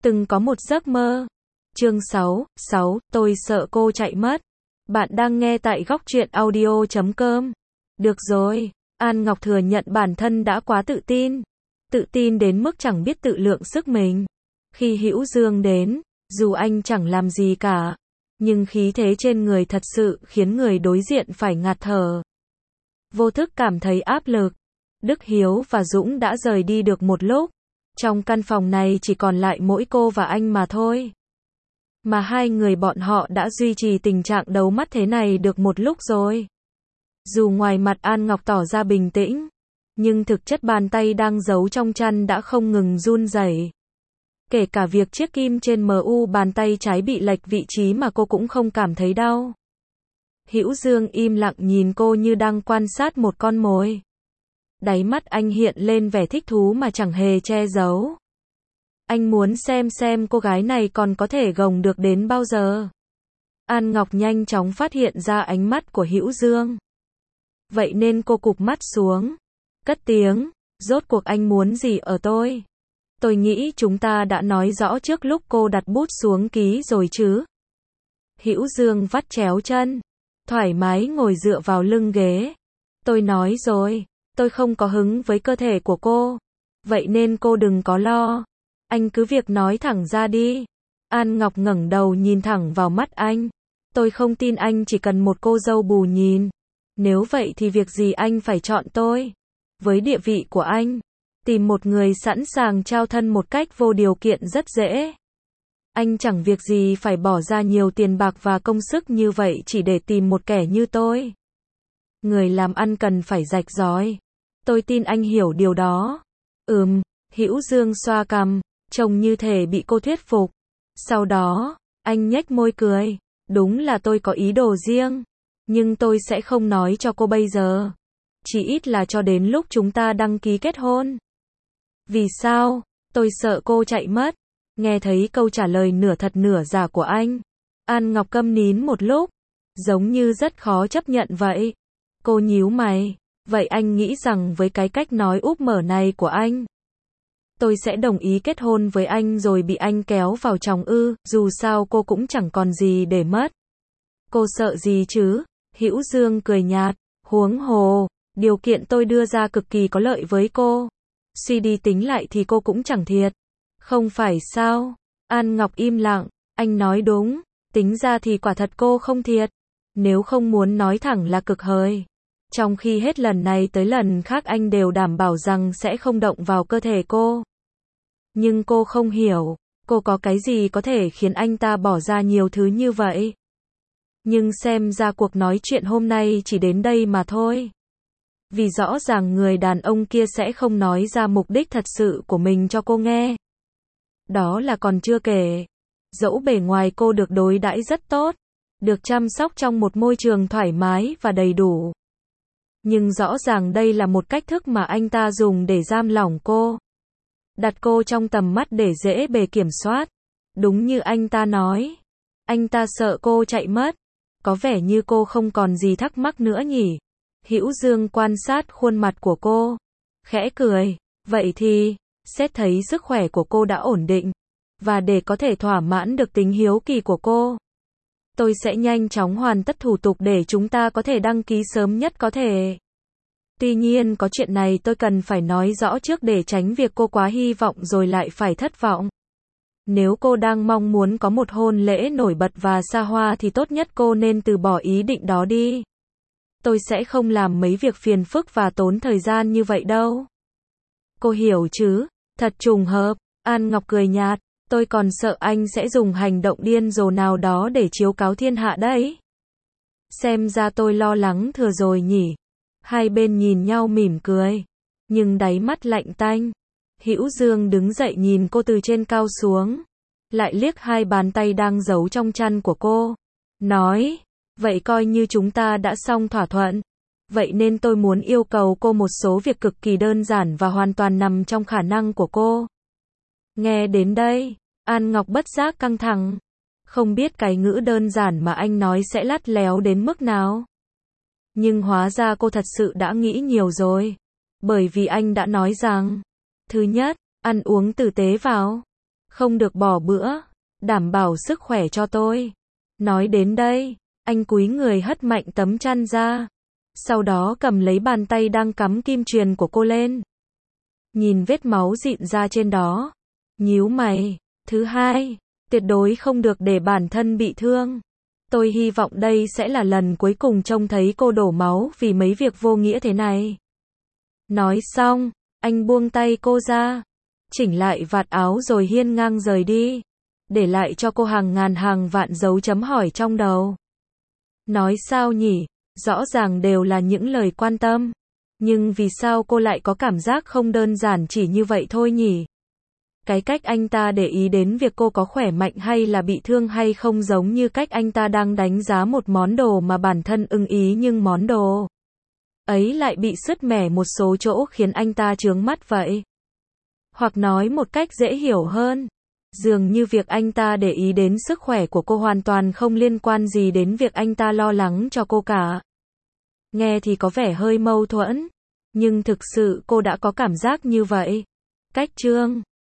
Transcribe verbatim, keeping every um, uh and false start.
Từng có một giấc mơ. Chương sáu, sáu, tôi sợ cô chạy mất. Bạn đang nghe tại góc truyện audio chấm com. Được rồi, An Ngọc thừa nhận bản thân đã quá tự tin. Tự tin đến mức chẳng biết tự lượng sức mình. Khi Hữu Dương đến, dù anh chẳng làm gì cả, nhưng khí thế trên người thật sự khiến người đối diện phải ngạt thở. Vô thức cảm thấy áp lực. Đức Hiếu và Dũng đã rời đi được một lúc. Trong căn phòng này chỉ còn lại mỗi cô và anh mà thôi. Mà hai người bọn họ đã duy trì tình trạng đấu mắt thế này được một lúc rồi. Dù ngoài mặt An Ngọc tỏ ra bình tĩnh, nhưng thực chất bàn tay đang giấu trong chăn đã không ngừng run rẩy. Kể cả việc chiếc kim trên mu bàn tay trái bị lệch vị trí mà cô cũng không cảm thấy đau. Hữu Dương im lặng nhìn cô như đang quan sát một con mồi. Đáy mắt anh hiện lên vẻ thích thú mà chẳng hề che giấu. Anh muốn xem xem cô gái này còn có thể gồng được đến bao giờ. An Ngọc nhanh chóng phát hiện ra ánh mắt của Hữu Dương. Vậy nên cô cụp mắt xuống, cất tiếng, rốt cuộc anh muốn gì ở tôi? Tôi nghĩ chúng ta đã nói rõ trước lúc cô đặt bút xuống ký rồi chứ. Hữu Dương vắt chéo chân, thoải mái ngồi dựa vào lưng ghế. Tôi nói rồi, tôi không có hứng với cơ thể của cô. Vậy nên cô đừng có lo. Anh cứ việc nói thẳng ra đi. An Ngọc ngẩng đầu nhìn thẳng vào mắt anh. Tôi không tin anh chỉ cần một cô dâu bù nhìn. Nếu vậy thì việc gì anh phải chọn tôi? Với địa vị của anh, tìm một người sẵn sàng trao thân một cách vô điều kiện rất dễ. Anh chẳng việc gì phải bỏ ra nhiều tiền bạc và công sức như vậy chỉ để tìm một kẻ như tôi. Người làm ăn cần phải rạch ròi. Tôi tin anh hiểu điều đó. Ừm, Hữu Dương xoa cằm, trông như thể bị cô thuyết phục. Sau đó, anh nhếch môi cười. Đúng là tôi có ý đồ riêng. Nhưng tôi sẽ không nói cho cô bây giờ. Chỉ ít là cho đến lúc chúng ta đăng ký kết hôn. Vì sao? Tôi sợ cô chạy mất. Nghe thấy câu trả lời nửa thật nửa giả của anh, An Ngọc câm nín một lúc. Giống như rất khó chấp nhận vậy. Cô nhíu mày. Vậy anh nghĩ rằng với cái cách nói úp mở này của anh, tôi sẽ đồng ý kết hôn với anh rồi bị anh kéo vào chồng ư? Dù sao cô cũng chẳng còn gì để mất. Cô sợ gì chứ? Hữu Dương cười nhạt. Huống hồ, điều kiện tôi đưa ra cực kỳ có lợi với cô. Suy đi tính lại thì cô cũng chẳng thiệt. Không phải sao? An Ngọc im lặng. Anh nói đúng. Tính ra thì quả thật cô không thiệt. Nếu không muốn nói thẳng là cực hời. Trong khi hết lần này tới lần khác anh đều đảm bảo rằng sẽ không động vào cơ thể cô. Nhưng cô không hiểu. Cô có cái gì có thể khiến anh ta bỏ ra nhiều thứ như vậy? Nhưng xem ra cuộc nói chuyện hôm nay chỉ đến đây mà thôi. Vì rõ ràng người đàn ông kia sẽ không nói ra mục đích thật sự của mình cho cô nghe. Đó là còn chưa kể. Dẫu bề ngoài cô được đối đãi rất tốt, được chăm sóc trong một môi trường thoải mái và đầy đủ. Nhưng rõ ràng đây là một cách thức mà anh ta dùng để giam lỏng cô. Đặt cô trong tầm mắt để dễ bề kiểm soát. Đúng như anh ta nói. Anh ta sợ cô chạy mất. Có vẻ như cô không còn gì thắc mắc nữa nhỉ. Hữu Dương quan sát khuôn mặt của cô. Khẽ cười. Vậy thì, xét thấy sức khỏe của cô đã ổn định. Và để có thể thỏa mãn được tính hiếu kỳ của cô, tôi sẽ nhanh chóng hoàn tất thủ tục để chúng ta có thể đăng ký sớm nhất có thể. Tuy nhiên có chuyện này tôi cần phải nói rõ trước để tránh việc cô quá hy vọng rồi lại phải thất vọng. Nếu cô đang mong muốn có một hôn lễ nổi bật và xa hoa thì tốt nhất cô nên từ bỏ ý định đó đi. Tôi sẽ không làm mấy việc phiền phức và tốn thời gian như vậy đâu. Cô hiểu chứ? Thật trùng hợp. An Ngọc cười nhạt. Tôi còn sợ anh sẽ dùng hành động điên rồ nào đó để chiếu cáo thiên hạ đấy. Xem ra tôi lo lắng thừa rồi nhỉ. Hai bên nhìn nhau mỉm cười. Nhưng đáy mắt lạnh tanh. Hữu Dương đứng dậy nhìn cô từ trên cao xuống. Lại liếc hai bàn tay đang giấu trong chăn của cô. Nói. Vậy coi như chúng ta đã xong thỏa thuận. Vậy nên tôi muốn yêu cầu cô một số việc cực kỳ đơn giản và hoàn toàn nằm trong khả năng của cô. Nghe đến đây, An Ngọc bất giác căng thẳng. Không biết cái ngữ đơn giản mà anh nói sẽ lắt léo đến mức nào. Nhưng hóa ra cô thật sự đã nghĩ nhiều rồi. Bởi vì anh đã nói rằng, thứ nhất, ăn uống tử tế vào. Không được bỏ bữa, đảm bảo sức khỏe cho tôi. Nói đến đây, anh cúi người hất mạnh tấm chăn ra. Sau đó cầm lấy bàn tay đang cắm kim truyền của cô lên. Nhìn vết máu rịn ra trên đó. Nhíu mày. Thứ hai, tuyệt đối không được để bản thân bị thương. Tôi hy vọng đây sẽ là lần cuối cùng trông thấy cô đổ máu vì mấy việc vô nghĩa thế này. Nói xong, anh buông tay cô ra. Chỉnh lại vạt áo rồi hiên ngang rời đi. Để lại cho cô hàng ngàn hàng vạn dấu chấm hỏi trong đầu. Nói sao nhỉ? Rõ ràng đều là những lời quan tâm. Nhưng vì sao cô lại có cảm giác không đơn giản chỉ như vậy thôi nhỉ? Cái cách anh ta để ý đến việc cô có khỏe mạnh hay là bị thương hay không giống như cách anh ta đang đánh giá một món đồ mà bản thân ưng ý nhưng món đồ ấy lại bị sứt mẻ một số chỗ khiến anh ta chướng mắt vậy. Hoặc nói một cách dễ hiểu hơn, dường như việc anh ta để ý đến sức khỏe của cô hoàn toàn không liên quan gì đến việc anh ta lo lắng cho cô cả. Nghe thì có vẻ hơi mâu thuẫn, nhưng thực sự cô đã có cảm giác như vậy. Cách chương